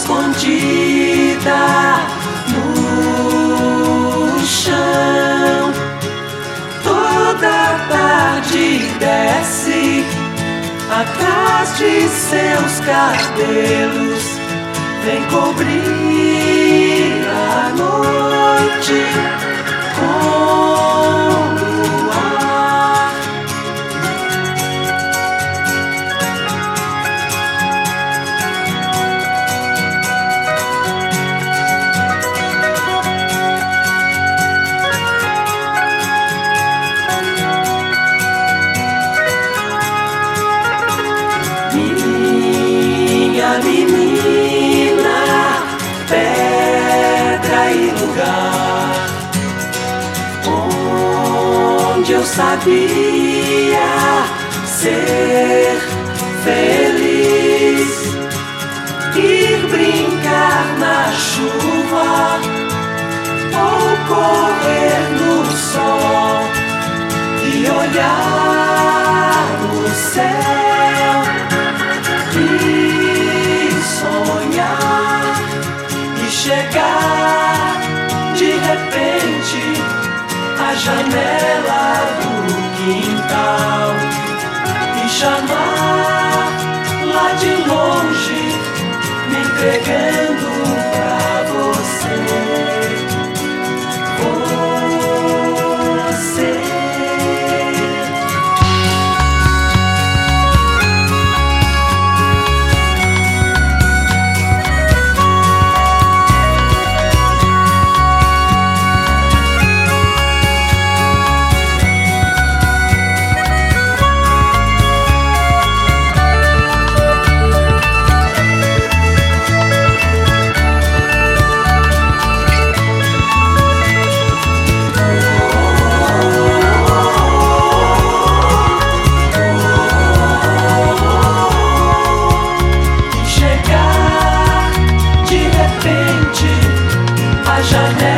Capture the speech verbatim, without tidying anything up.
escondida no chão. Toda tarde desce atrás de seus cabelos, vem cobrir a noite com luar. Minha menina, pedra e lugar onde eu sabia ser feliz, ir brincar na chuva ou correr no sol e olhar o céu e sonhar e chegar de repente à janela do quintal e chamar lá de longe, me entregando pra você. Você janela